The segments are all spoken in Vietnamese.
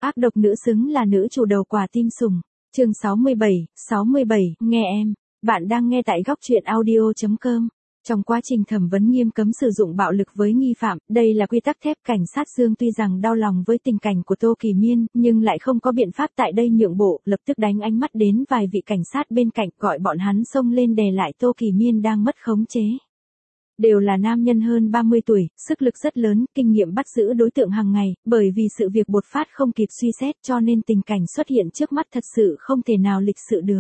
Ác độc nữ xứng là nữ chủ đầu quả tim sủng. Chương 67, nghe em. Bạn đang nghe tại góc truyện audio.com. Trong quá trình thẩm vấn nghiêm cấm sử dụng bạo lực với nghi phạm, đây là quy tắc thép. Cảnh sát Dương tuy rằng đau lòng với tình cảnh của Tô Kỳ Miên, nhưng lại không có biện pháp tại đây nhượng bộ, lập tức đánh ánh mắt đến vài vị cảnh sát bên cạnh, gọi bọn hắn xông lên đè lại Tô Kỳ Miên đang mất khống chế. Đều là nam nhân hơn 30 tuổi, sức lực rất lớn, kinh nghiệm bắt giữ đối tượng hàng ngày, bởi vì sự việc bột phát không kịp suy xét cho nên tình cảnh xuất hiện trước mắt thật sự không thể nào lịch sự được.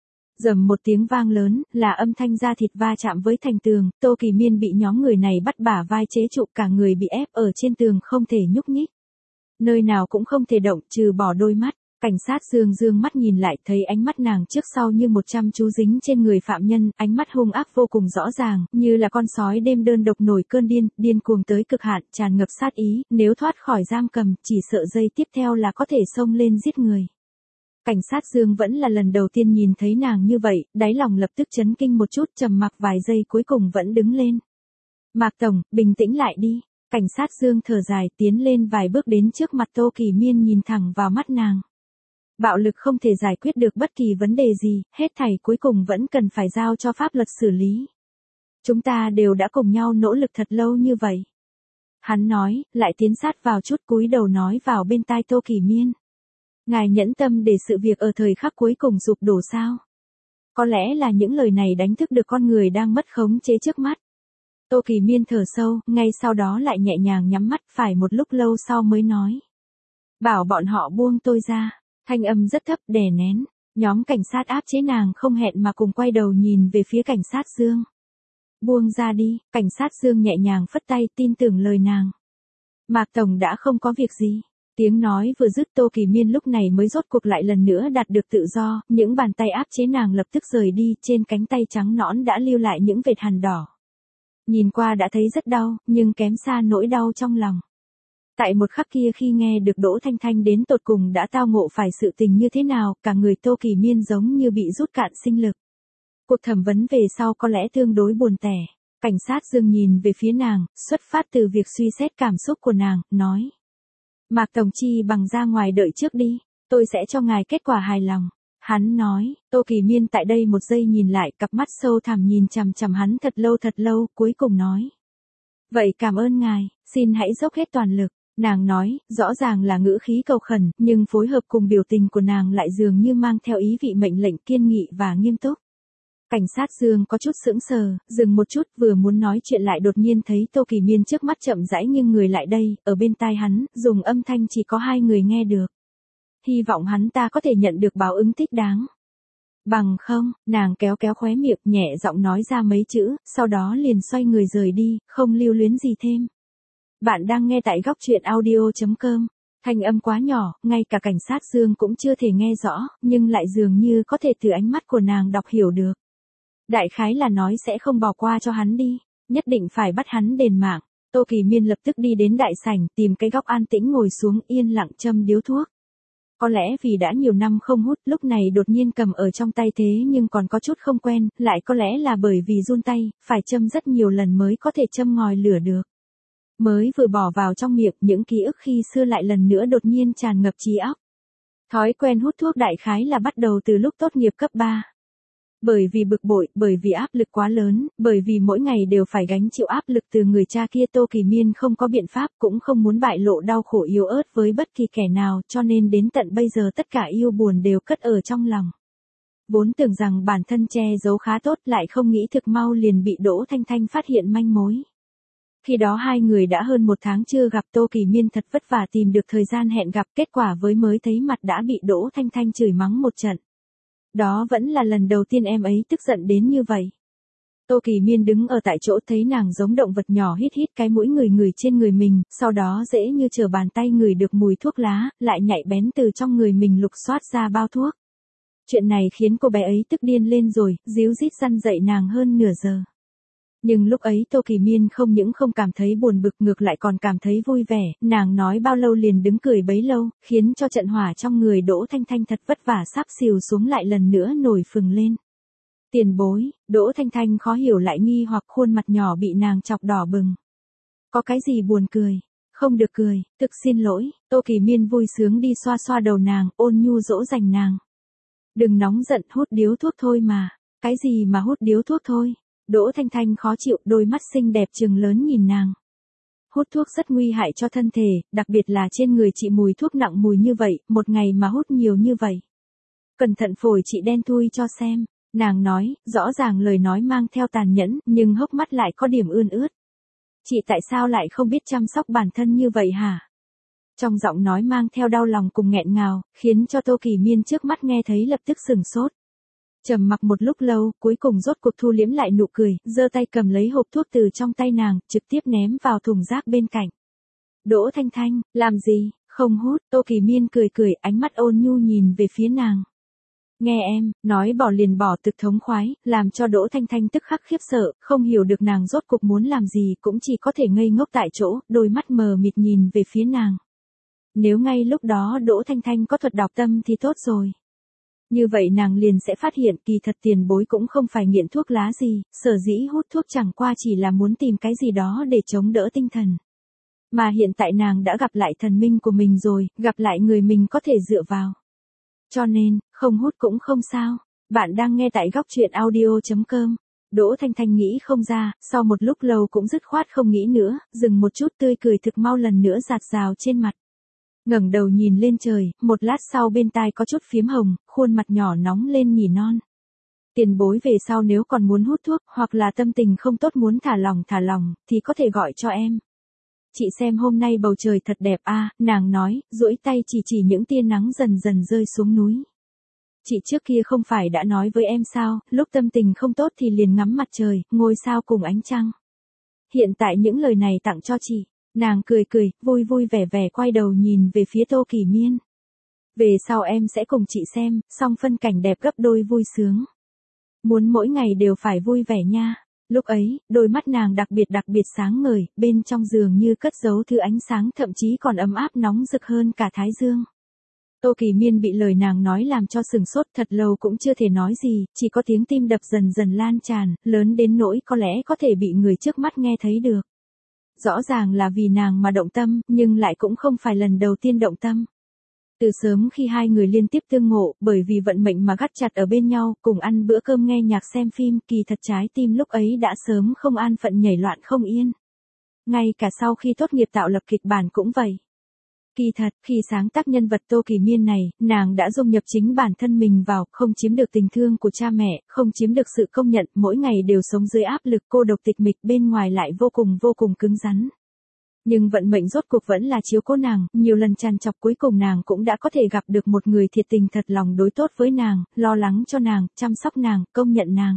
Rầm một tiếng vang lớn, là âm thanh da thịt va chạm với thành tường, Tô Kỳ Miên bị nhóm người này bắt bả vai chế trụ, cả người bị ép ở trên tường không thể nhúc nhích. Nơi nào cũng không thể động, trừ bỏ đôi mắt. Cảnh sát dương mắt nhìn lại, thấy ánh mắt nàng trước sau như 100 chú dính trên người phạm nhân, ánh mắt hung ác vô cùng rõ ràng, như là con sói đêm đơn độc nổi cơn điên cuồng tới cực hạn, tràn ngập sát ý, nếu thoát khỏi giam cầm, chỉ sợ giây tiếp theo là có thể xông lên giết người. Cảnh sát Dương vẫn là lần đầu tiên nhìn thấy nàng như vậy, đáy lòng lập tức chấn kinh một chút, trầm mặc vài giây cuối cùng vẫn đứng lên. Mạc Tổng, bình tĩnh lại đi. Cảnh sát Dương thở dài tiến lên vài bước đến trước mặt Tô Kỳ Miên nhìn thẳng vào mắt nàng. Bạo lực không thể giải quyết được bất kỳ vấn đề gì, hết thảy cuối cùng vẫn cần phải giao cho pháp luật xử lý. Chúng ta đều đã cùng nhau nỗ lực thật lâu như vậy. Hắn nói, lại tiến sát vào chút, cúi đầu nói vào bên tai Tô Kỳ Miên. Ngài nhẫn tâm để sự việc ở thời khắc cuối cùng sụp đổ sao? Có lẽ là những lời này đánh thức được con người đang mất khống chế trước mắt. Tô Kỳ Miên thở sâu, ngay sau đó lại nhẹ nhàng nhắm mắt, phải một lúc lâu sau mới nói. Bảo bọn họ buông tôi ra. Thanh âm rất thấp, đè nén. Nhóm cảnh sát áp chế nàng không hẹn mà cùng quay đầu nhìn về phía cảnh sát Dương. Buông ra đi, cảnh sát Dương nhẹ nhàng phất tay, tin tưởng lời nàng. Mạc Tổng đã không có việc gì. Tiếng nói vừa dứt, Tô Kỳ Miên lúc này mới rốt cuộc lại lần nữa đạt được tự do, những bàn tay áp chế nàng lập tức rời đi, trên cánh tay trắng nõn đã lưu lại những vệt hằn đỏ. Nhìn qua đã thấy rất đau, nhưng kém xa nỗi đau trong lòng. Tại một khắc kia khi nghe được Đỗ Thanh Thanh đến tột cùng đã tao ngộ phải sự tình như thế nào, cả người Tô Kỳ Miên giống như bị rút cạn sinh lực. Cuộc thẩm vấn về sau có lẽ tương đối buồn tẻ. Cảnh sát Dương nhìn về phía nàng, xuất phát từ việc suy xét cảm xúc của nàng, nói. Mạc Tổng chi bằng ra ngoài đợi trước đi, tôi sẽ cho ngài kết quả hài lòng. Hắn nói, Tô Kỳ Miên tại đây một giây nhìn lại, cặp mắt sâu thẳm nhìn chằm chằm hắn thật lâu, cuối cùng nói. Vậy cảm ơn ngài, xin hãy dốc hết toàn lực. Nàng nói, rõ ràng là ngữ khí cầu khẩn, nhưng phối hợp cùng biểu tình của nàng lại dường như mang theo ý vị mệnh lệnh kiên nghị và nghiêm túc. Cảnh sát Dương có chút sững sờ, dừng một chút, vừa muốn nói chuyện lại đột nhiên thấy Tô Kỳ Miên trước mắt chậm rãi nghiêng người lại đây, ở bên tai hắn, dùng âm thanh chỉ có hai người nghe được. Hy vọng hắn ta có thể nhận được báo ứng thích đáng. Bằng không, nàng kéo khóe miệng, nhẹ giọng nói ra mấy chữ, sau đó liền xoay người rời đi, không lưu luyến gì thêm. Bạn đang nghe tại góc truyện audio.com. Thanh âm quá nhỏ, ngay cả cảnh sát Dương cũng chưa thể nghe rõ, nhưng lại dường như có thể từ ánh mắt của nàng đọc hiểu được. Đại khái là nói sẽ không bỏ qua cho hắn đi, nhất định phải bắt hắn đền mạng. Tô Kỳ Miên lập tức đi đến đại sảnh, tìm cái góc an tĩnh ngồi xuống, yên lặng châm điếu thuốc. Có lẽ vì đã nhiều năm không hút, lúc này đột nhiên cầm ở trong tay thế nhưng còn có chút không quen, lại có lẽ là bởi vì run tay, phải châm rất nhiều lần mới có thể châm ngòi lửa được. Mới vừa bỏ vào trong miệng, những ký ức khi xưa lại lần nữa đột nhiên tràn ngập trí óc. Thói quen hút thuốc đại khái là bắt đầu từ lúc tốt nghiệp cấp 3. Bởi vì bực bội, bởi vì áp lực quá lớn, bởi vì mỗi ngày đều phải gánh chịu áp lực từ người cha kia, Tô Kỳ Miên không có biện pháp, cũng không muốn bại lộ đau khổ yếu ớt với bất kỳ kẻ nào, cho nên đến tận bây giờ tất cả yêu buồn đều cất ở trong lòng. Vốn tưởng rằng bản thân che giấu khá tốt, lại không nghĩ thực mau liền bị Đỗ Thanh Thanh phát hiện manh mối. Khi đó hai người đã hơn một tháng chưa gặp, Tô Kỳ Miên thật vất vả tìm được thời gian hẹn gặp, kết quả với mới thấy mặt đã bị Đỗ Thanh Thanh chửi mắng một trận. Đó vẫn là lần đầu tiên em ấy tức giận đến như vậy. Tô Kỳ Miên đứng ở tại chỗ thấy nàng giống động vật nhỏ hít cái mũi người trên người mình, sau đó dễ như trở bàn tay ngửi được mùi thuốc lá, lại nhạy bén từ trong người mình lục soát ra bao thuốc. Chuyện này khiến cô bé ấy tức điên lên rồi, díu dít răn dậy nàng hơn nửa giờ. Nhưng lúc ấy Tô Kỳ Miên không những không cảm thấy buồn bực, ngược lại còn cảm thấy vui vẻ, nàng nói bao lâu liền đứng cười bấy lâu, khiến cho trận hỏa trong người Đỗ Thanh Thanh thật vất vả sắp xìu xuống lại lần nữa nổi phừng lên. Tiền bối, Đỗ Thanh Thanh khó hiểu lại nghi hoặc, khuôn mặt nhỏ bị nàng chọc đỏ bừng. Có cái gì buồn cười? Không được cười, thực xin lỗi, Tô Kỳ Miên vui sướng đi xoa xoa đầu nàng, ôn nhu dỗ dành nàng. Đừng nóng giận, hút điếu thuốc thôi mà. Cái gì mà hút điếu thuốc thôi? Đỗ Thanh Thanh khó chịu, đôi mắt xinh đẹp trừng lớn nhìn nàng. Hút thuốc rất nguy hại cho thân thể, đặc biệt là trên người chị mùi thuốc nặng mùi như vậy, một ngày mà hút nhiều như vậy. Cẩn thận phổi chị đen thui cho xem. Nàng nói, rõ ràng lời nói mang theo tàn nhẫn, nhưng hốc mắt lại có điểm ươn ướt. Chị tại sao lại không biết chăm sóc bản thân như vậy hả? Trong giọng nói mang theo đau lòng cùng nghẹn ngào, khiến cho Tô Kỳ Miên trước mắt nghe thấy lập tức sừng sốt. Trầm mặc một lúc lâu, cuối cùng rốt cuộc thu liễm lại nụ cười, giơ tay cầm lấy hộp thuốc từ trong tay nàng, trực tiếp ném vào thùng rác bên cạnh. Đỗ Thanh Thanh, làm gì, không hút, Tô Kỳ Miên cười cười, ánh mắt ôn nhu nhìn về phía nàng. Nghe em, nói bỏ liền bỏ thực thống khoái, làm cho Đỗ Thanh Thanh tức khắc khiếp sợ, không hiểu được nàng rốt cuộc muốn làm gì, cũng chỉ có thể ngây ngốc tại chỗ, đôi mắt mờ mịt nhìn về phía nàng. Nếu ngay lúc đó Đỗ Thanh Thanh có thuật đọc tâm thì tốt rồi. Như vậy nàng liền sẽ phát hiện kỳ thật tiền bối cũng không phải nghiện thuốc lá gì, sở dĩ hút thuốc chẳng qua chỉ là muốn tìm cái gì đó để chống đỡ tinh thần. Mà hiện tại nàng đã gặp lại thần minh của mình rồi, gặp lại người mình có thể dựa vào. Cho nên, không hút cũng không sao. Bạn đang nghe tại góc truyện audio.com. Đỗ Thanh Thanh nghĩ không ra, sau một lúc lâu cũng dứt khoát không nghĩ nữa, dừng một chút tươi cười thực mau lần nữa rạt rào trên mặt. Ngẩng đầu nhìn lên trời, một lát sau bên tai có chút phiếm hồng, khuôn mặt nhỏ nóng lên nhỉ non. Tiền bối về sau nếu còn muốn hút thuốc, hoặc là tâm tình không tốt muốn thả lỏng, thì có thể gọi cho em. Chị xem hôm nay bầu trời thật đẹp a, nàng nói, duỗi tay chỉ những tia nắng dần dần rơi xuống núi. Chị trước kia không phải đã nói với em sao, lúc tâm tình không tốt thì liền ngắm mặt trời, ngôi sao cùng ánh trăng. Hiện tại những lời này tặng cho chị. Nàng cười cười, vui vui vẻ vẻ quay đầu nhìn về phía Tô Kỳ Miên. Về sau em sẽ cùng chị xem, song phân cảnh đẹp gấp đôi vui sướng. Muốn mỗi ngày đều phải vui vẻ nha. Lúc ấy, đôi mắt nàng đặc biệt sáng ngời, bên trong giường như cất giấu thứ ánh sáng thậm chí còn ấm áp nóng rực hơn cả thái dương. Tô Kỳ Miên bị lời nàng nói làm cho sừng sốt thật lâu cũng chưa thể nói gì, chỉ có tiếng tim đập dần dần lan tràn, lớn đến nỗi có lẽ có thể bị người trước mắt nghe thấy được. Rõ ràng là vì nàng mà động tâm, nhưng lại cũng không phải lần đầu tiên động tâm. Từ sớm khi hai người liên tiếp tương ngộ, bởi vì vận mệnh mà gắt chặt ở bên nhau, cùng ăn bữa cơm nghe nhạc xem phim, kỳ thật trái tim lúc ấy đã sớm không an phận nhảy loạn không yên. Ngay cả sau khi tốt nghiệp tạo lập kịch bản cũng vậy. Kỳ thật, khi sáng tác nhân vật Tô Kỳ Miên này, nàng đã dung nhập chính bản thân mình vào, không chiếm được tình thương của cha mẹ, không chiếm được sự công nhận, mỗi ngày đều sống dưới áp lực cô độc tịch mịch, bên ngoài lại vô cùng cứng rắn. Nhưng vận mệnh rốt cuộc vẫn là chiếu cố nàng, nhiều lần trằn trọc cuối cùng nàng cũng đã có thể gặp được một người thiệt tình thật lòng đối tốt với nàng, lo lắng cho nàng, chăm sóc nàng, công nhận nàng.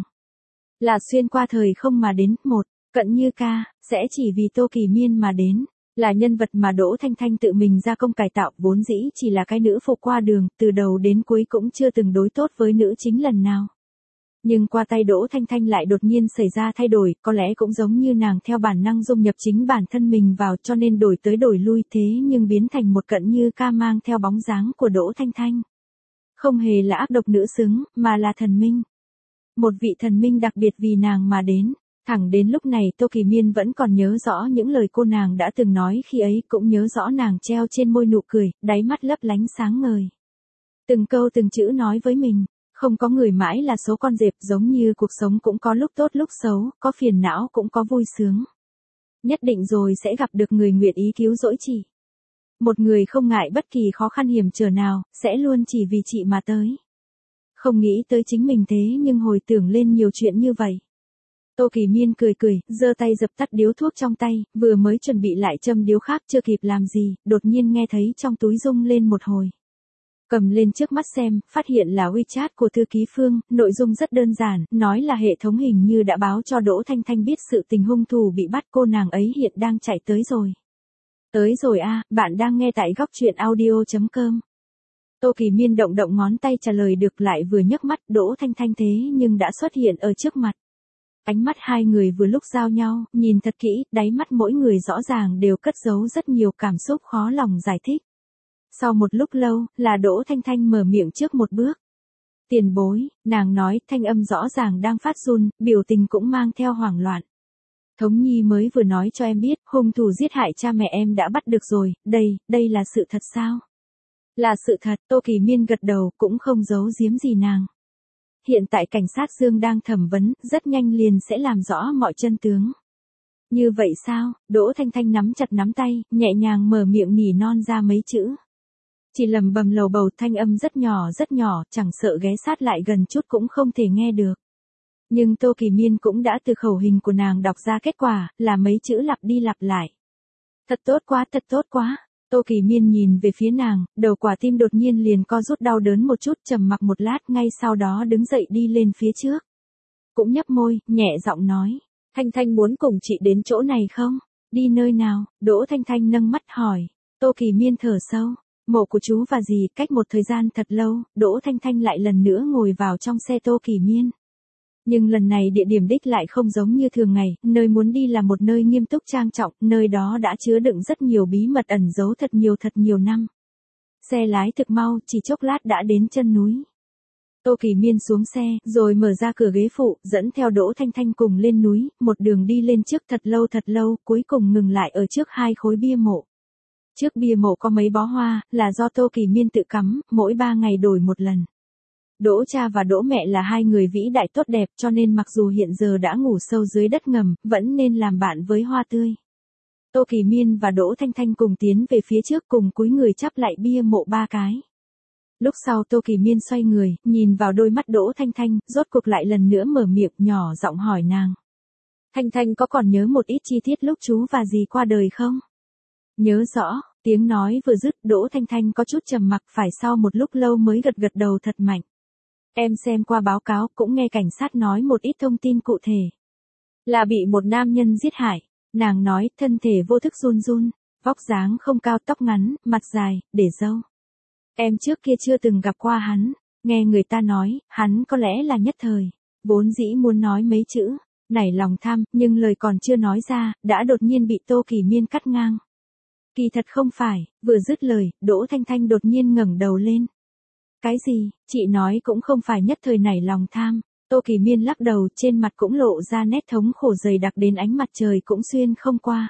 Là xuyên qua thời không mà đến, một, Cận Như Ca, sẽ chỉ vì Tô Kỳ Miên mà đến. Là nhân vật mà Đỗ Thanh Thanh tự mình ra công cải tạo, vốn dĩ chỉ là cái nữ phụ qua đường, từ đầu đến cuối cũng chưa từng đối tốt với nữ chính lần nào. Nhưng qua tay Đỗ Thanh Thanh lại đột nhiên xảy ra thay đổi, có lẽ cũng giống như nàng theo bản năng dung nhập chính bản thân mình vào cho nên đổi tới đổi lui thế nhưng biến thành một Cận Như Ca mang theo bóng dáng của Đỗ Thanh Thanh. Không hề là ác độc nữ xứng, mà là thần minh. Một vị thần minh đặc biệt vì nàng mà đến. Thẳng đến lúc này Tô Kỳ Miên vẫn còn nhớ rõ những lời cô nàng đã từng nói khi ấy, cũng nhớ rõ nàng treo trên môi nụ cười, đáy mắt lấp lánh sáng ngời. Từng câu từng chữ nói với mình, không có người mãi là số con dẹp, giống như cuộc sống cũng có lúc tốt lúc xấu, có phiền não cũng có vui sướng. Nhất định rồi sẽ gặp được người nguyện ý cứu rỗi chị. Một người không ngại bất kỳ khó khăn hiểm trở nào, sẽ luôn chỉ vì chị mà tới. Không nghĩ tới chính mình thế nhưng hồi tưởng lên nhiều chuyện như vậy. Tô Kỳ Miên cười cười, giơ tay dập tắt điếu thuốc trong tay, vừa mới chuẩn bị lại châm điếu khác chưa kịp làm gì, đột nhiên nghe thấy trong túi rung lên một hồi. Cầm lên trước mắt xem, phát hiện là WeChat của thư ký Phương, nội dung rất đơn giản, nói là hệ thống hình như đã báo cho Đỗ Thanh Thanh biết sự tình hung thủ bị bắt, cô nàng ấy hiện đang chạy tới rồi. Tới rồi a, bạn đang nghe tại góc truyện audio.com. Tô Kỳ Miên động ngón tay trả lời được, lại vừa nhấc mắt, Đỗ Thanh Thanh thế nhưng đã xuất hiện ở trước mặt. Ánh mắt hai người vừa lúc giao nhau, nhìn thật kỹ, đáy mắt mỗi người rõ ràng đều cất giấu rất nhiều cảm xúc khó lòng giải thích. Sau một lúc lâu, là Đỗ Thanh Thanh mở miệng trước một bước. Tiền bối, nàng nói, thanh âm rõ ràng đang phát run, biểu tình cũng mang theo hoảng loạn. Thống Nhi mới vừa nói cho em biết, hung thủ giết hại cha mẹ em đã bắt được rồi, đây là sự thật sao? Là sự thật, Tô Kỳ Miên gật đầu, cũng không giấu giếm gì nàng. Hiện tại cảnh sát Dương đang thẩm vấn, rất nhanh liền sẽ làm rõ mọi chân tướng. Như vậy sao? Đỗ Thanh Thanh nắm chặt nắm tay, nhẹ nhàng mở miệng nỉ non ra mấy chữ. Chỉ lầm bầm lầu bầu, thanh âm rất nhỏ, chẳng sợ ghé sát lại gần chút cũng không thể nghe được. Nhưng Tô Kỳ Miên cũng đã từ khẩu hình của nàng đọc ra kết quả, là mấy chữ lặp đi lặp lại. Thật tốt quá. Tô Kỳ Miên nhìn về phía nàng, đầu quả tim đột nhiên liền co rút đau đớn một chút, trầm mặc một lát, ngay sau đó đứng dậy đi lên phía trước. Cũng nhấp môi, nhẹ giọng nói, Thanh Thanh muốn cùng chị đến chỗ này không? Đi nơi nào? Đỗ Thanh Thanh nâng mắt hỏi. Tô Kỳ Miên thở sâu, mộ của chú và dì. Cách một thời gian thật lâu, Đỗ Thanh Thanh lại lần nữa ngồi vào trong xe Tô Kỳ Miên. Nhưng lần này địa điểm đích lại không giống như thường ngày, nơi muốn đi là một nơi nghiêm túc trang trọng, nơi đó đã chứa đựng rất nhiều bí mật ẩn giấu thật nhiều năm. Xe lái thực mau, chỉ chốc lát đã đến chân núi. Tô Kỳ Miên xuống xe, rồi mở ra cửa ghế phụ, dẫn theo Đỗ Thanh Thanh cùng lên núi, một đường đi lên trước thật lâu, cuối cùng ngừng lại ở trước 2 khối bia mộ. Trước bia mộ có mấy bó hoa, là do Tô Kỳ Miên tự cắm, mỗi 3 ngày đổi một lần. Đỗ cha và Đỗ mẹ là 2 người vĩ đại tốt đẹp, cho nên mặc dù hiện giờ đã ngủ sâu dưới đất ngầm, vẫn nên làm bạn với hoa tươi. Tô Kỳ Miên và Đỗ Thanh Thanh cùng tiến về phía trước, cùng cúi người chắp lại bia mộ 3 cái. Lúc sau Tô Kỳ Miên xoay người, nhìn vào đôi mắt Đỗ Thanh Thanh, rốt cuộc lại lần nữa mở miệng, nhỏ giọng hỏi nàng. Thanh Thanh có còn nhớ một ít chi tiết lúc chú và dì qua đời không? Nhớ rõ. Tiếng nói vừa dứt, Đỗ Thanh Thanh có chút trầm mặc, phải sau một lúc lâu mới gật đầu thật mạnh. Em xem qua báo cáo, cũng nghe cảnh sát nói một ít thông tin cụ thể. Là bị một nam nhân giết hại. Nàng nói, thân thể vô thức run, vóc dáng không cao, tóc ngắn, mặt dài, để râu. Em trước kia chưa từng gặp qua hắn, nghe người ta nói, hắn có lẽ là nhất thời. Vốn dĩ muốn nói mấy chữ, nảy lòng tham, nhưng lời còn chưa nói ra, đã đột nhiên bị Tô Kỳ Miên cắt ngang. Kỳ thật không phải, vừa dứt lời, Đỗ Thanh Thanh đột nhiên ngẩng đầu lên. Cái gì? Chị nói cũng không phải nhất thời nảy lòng tham. Tô Kỳ Miên lắc đầu, trên mặt cũng lộ ra nét thống khổ dày đặc đến ánh mặt trời cũng xuyên không qua.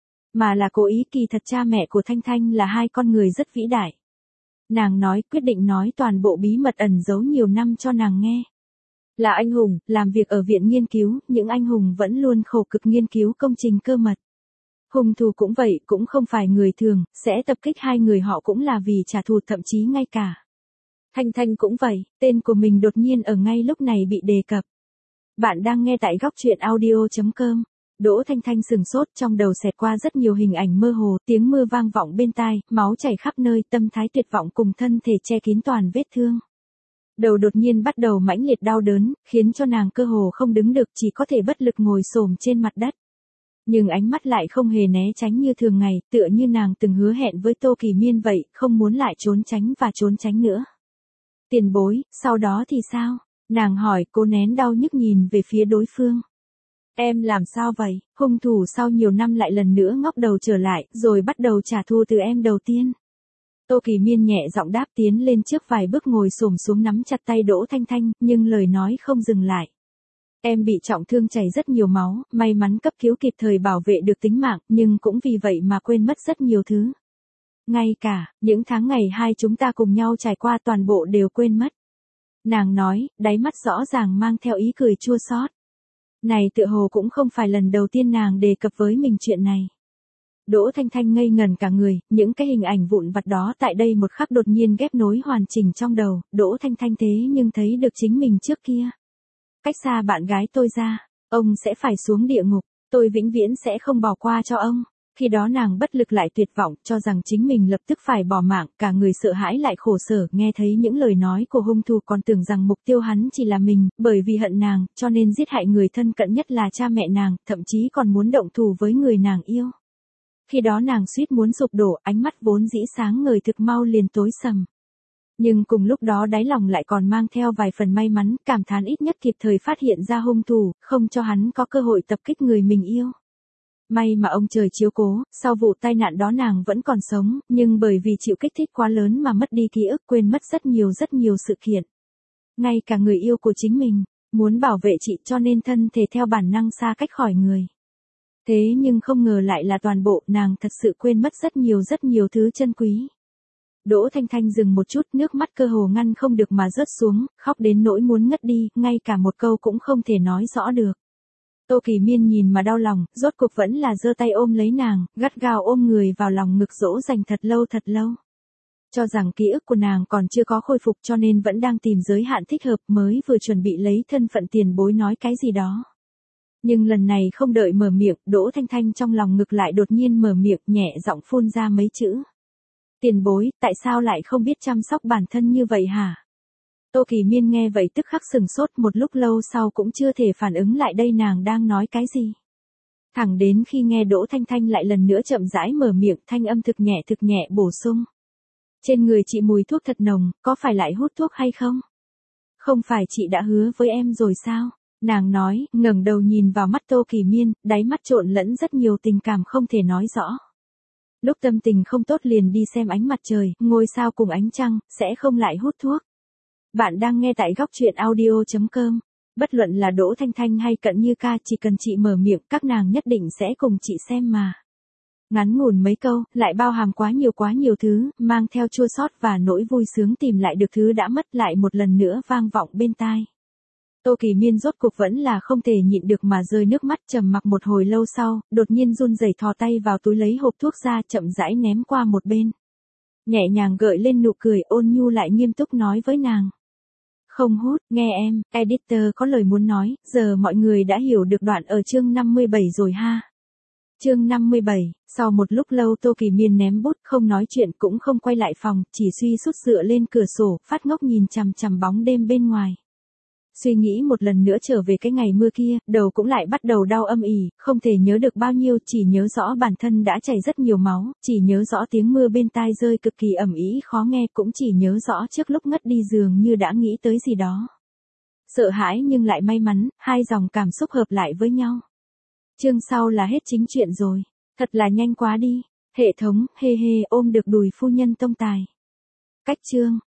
Mà là cố ý, kỳ thật cha mẹ của Thanh Thanh là 2 con người rất vĩ đại. Nàng nói, quyết định nói toàn bộ bí mật ẩn giấu nhiều năm cho nàng nghe. Là anh hùng, làm việc ở viện nghiên cứu, những anh hùng vẫn luôn khổ cực nghiên cứu công trình cơ mật. Hung thủ cũng vậy, cũng không phải người thường, sẽ tập kích 2 người họ cũng là vì trả thù, thậm chí ngay cả. Thanh Thanh cũng vậy, tên của mình đột nhiên ở ngay lúc này bị đề cập. Bạn đang nghe tại góc truyện audio.com. Đỗ Thanh Thanh sừng sốt, trong đầu xẹt qua rất nhiều hình ảnh mơ hồ, tiếng mưa vang vọng bên tai, máu chảy khắp nơi, tâm thái tuyệt vọng cùng thân thể che kín toàn vết thương. Đầu đột nhiên bắt đầu mãnh liệt đau đớn, khiến cho nàng cơ hồ không đứng được, chỉ có thể bất lực ngồi xổm trên mặt đất. Nhưng ánh mắt lại không hề né tránh như thường ngày, tựa như nàng từng hứa hẹn với Tô Kỳ Miên vậy, không muốn lại trốn tránh nữa. Tiền bối, sau đó thì sao? Nàng hỏi, cố nén đau nhức nhìn về phía đối phương. Em làm sao vậy? Hung thủ sau nhiều năm lại lần nữa ngóc đầu trở lại, rồi bắt đầu trả thù từ em đầu tiên. Tô Kỳ Miên nhẹ giọng đáp, tiến lên trước vài bước ngồi xổm xuống nắm chặt tay Đỗ Thanh Thanh, nhưng lời nói không dừng lại. Em bị trọng thương chảy rất nhiều máu, may mắn cấp cứu kịp thời bảo vệ được tính mạng, nhưng cũng vì vậy mà quên mất rất nhiều thứ. Ngay cả, những tháng ngày 2 chúng ta cùng nhau trải qua toàn bộ đều quên mất. Nàng nói, đáy mắt rõ ràng mang theo ý cười chua xót. Này tựa hồ cũng không phải lần đầu tiên nàng đề cập với mình chuyện này. Đỗ Thanh Thanh ngây ngần cả người, những cái hình ảnh vụn vặt đó tại đây một khắc đột nhiên ghép nối hoàn chỉnh trong đầu, Đỗ Thanh Thanh thế nhưng thấy được chính mình trước kia. Cách xa bạn gái tôi ra, ông sẽ phải xuống địa ngục, tôi vĩnh viễn sẽ không bỏ qua cho ông. Khi đó nàng bất lực lại tuyệt vọng, cho rằng chính mình lập tức phải bỏ mạng, cả người sợ hãi lại khổ sở, nghe thấy những lời nói của hung thủ còn tưởng rằng mục tiêu hắn chỉ là mình, bởi vì hận nàng, cho nên giết hại người thân cận nhất là cha mẹ nàng, thậm chí còn muốn động thủ với người nàng yêu. Khi đó nàng suýt muốn sụp đổ, ánh mắt vốn dĩ sáng ngời thực mau liền tối sầm. Nhưng cùng lúc đó đáy lòng lại còn mang theo vài phần may mắn, cảm thán ít nhất kịp thời phát hiện ra hung thủ, không cho hắn có cơ hội tập kích người mình yêu. May mà ông trời chiếu cố, sau vụ tai nạn đó nàng vẫn còn sống, nhưng bởi vì chịu kích thích quá lớn mà mất đi ký ức, quên mất rất nhiều sự kiện. Ngay cả người yêu của chính mình, muốn bảo vệ chị cho nên thân thể theo bản năng xa cách khỏi người. Thế nhưng không ngờ lại là toàn bộ, nàng thật sự quên mất rất nhiều thứ chân quý. Đỗ Thanh Thanh dừng một chút, nước mắt cơ hồ ngăn không được mà rớt xuống, khóc đến nỗi muốn ngất đi, ngay cả một câu cũng không thể nói rõ được. Tô Kỳ Miên nhìn mà đau lòng, rốt cuộc vẫn là giơ tay ôm lấy nàng, gắt gao ôm người vào lòng ngực dỗ dành thật lâu. Cho rằng ký ức của nàng còn chưa có khôi phục cho nên vẫn đang tìm giới hạn thích hợp, mới vừa chuẩn bị lấy thân phận tiền bối nói cái gì đó. Nhưng lần này không đợi mở miệng, Đỗ Thanh Thanh trong lòng ngực lại đột nhiên mở miệng, nhẹ giọng phun ra mấy chữ. Tiền bối, tại sao lại không biết chăm sóc bản thân như vậy hả? Tô Kỳ Miên nghe vậy tức khắc sừng sốt, một lúc lâu sau cũng chưa thể phản ứng lại đây nàng đang nói cái gì. Thẳng đến khi nghe Đỗ Thanh Thanh lại lần nữa chậm rãi mở miệng, thanh âm thực nhẹ bổ sung. Trên người chị mùi thuốc thật nồng, có phải lại hút thuốc hay không? Không phải chị đã hứa với em rồi sao? Nàng nói, ngẩng đầu nhìn vào mắt Tô Kỳ Miên, đáy mắt trộn lẫn rất nhiều tình cảm không thể nói rõ. Lúc tâm tình không tốt liền đi xem ánh mặt trời, ngôi sao cùng ánh trăng, sẽ không lại hút thuốc. Bạn đang nghe tại góc truyện audio.com. Bất luận là Đỗ Thanh Thanh hay Cận Như Ca, chỉ cần chị mở miệng, các nàng nhất định sẽ cùng chị xem mà. Ngắn ngủn mấy câu, lại bao hàm quá nhiều thứ, mang theo chua xót và nỗi vui sướng tìm lại được thứ đã mất lại một lần nữa vang vọng bên tai. Tô Kỳ Miên rốt cuộc vẫn là không thể nhịn được mà rơi nước mắt, trầm mặc một hồi lâu sau, đột nhiên run rẩy thò tay vào túi lấy hộp thuốc ra, chậm rãi ném qua một bên. Nhẹ nhàng gợi lên nụ cười, ôn nhu lại nghiêm túc nói với nàng. Không hút, nghe em, editor có lời muốn nói, giờ mọi người đã hiểu được đoạn ở chương 57 rồi ha. Chương 57, sau một lúc lâu Tô Kỳ Miên ném bút, không nói chuyện cũng không quay lại phòng, chỉ suy sút dựa lên cửa sổ, phát ngốc nhìn chằm bóng đêm bên ngoài. Suy nghĩ một lần nữa trở về cái ngày mưa kia, đầu cũng lại bắt đầu đau âm ỉ, không thể nhớ được bao nhiêu, chỉ nhớ rõ bản thân đã chảy rất nhiều máu, chỉ nhớ rõ tiếng mưa bên tai rơi cực kỳ ầm ĩ khó nghe, cũng chỉ nhớ rõ trước lúc ngất đi dường như đã nghĩ tới gì đó. Sợ hãi nhưng lại may mắn, hai dòng cảm xúc hợp lại với nhau. Chương sau là hết chính chuyện rồi, thật là nhanh quá đi. Hệ thống, ôm được đùi phu nhân tông tài. Cách chương.